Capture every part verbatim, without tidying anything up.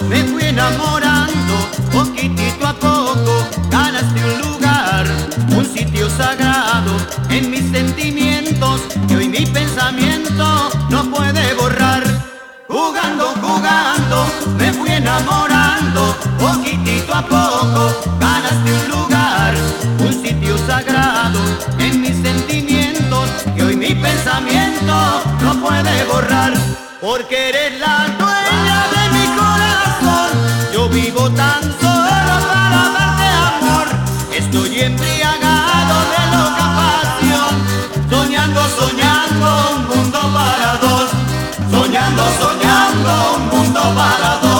me fui enamorando, poquitito a poco ganaste un lugar, un sitio sagrado en mis sentimientos, que hoy mi pensamiento no puede borrar. Jugando, jugando, me fui enamorando, poquitito a poco ganaste un lugar, un sitio sagrado en mis sentimientos, que hoy mi pensamiento no puede borrar. Porque eres la dueña de mi corazón, yo vivo tan solo para darte amor. Estoy embriagado de loca pasión, soñando, soñando un mundo para dos, soñando, soñando un mundo para dos.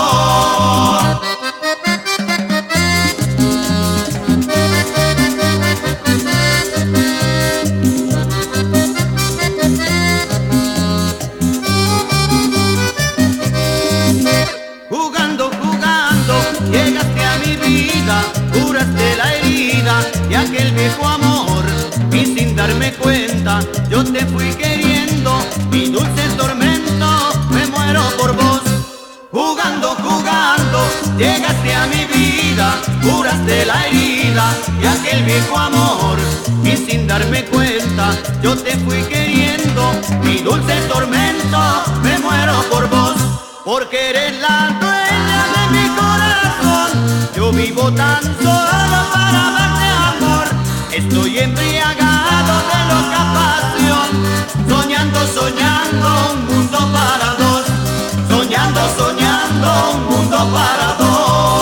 Jugando, jugando, llegaste a mi vida, curaste la herida de aquel viejo amor, y sin darme cuenta yo te fui queriendo, mi dulce tormento, me muero por vos. Jugando, jugando, llegaste a mi vida, curaste la herida de aquel viejo amor, y sin darme cuenta yo te fui queriendo, mi dulce tormento, me muero por vos. Porque eres la dueña de mi corazón, yo vivo tan solo para darte amor. Estoy embriagado de loca pasión, soñando, soñando un mundo para dos, soñando, soñando un mundo para dos.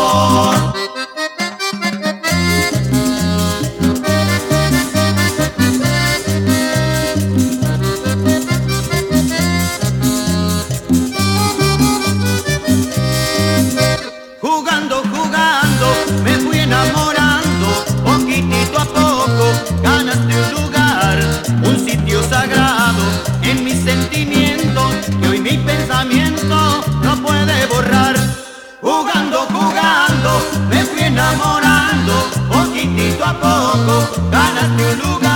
Jugando, jugando, me fui enamorando, poquitito a poco ganaste un lugar, un sitio sagrado en mis sentimientos, que hoy mi pensamiento no puede borrar. Jugando, jugando, me fui enamorando, poquitito a poco ganaste un lugar.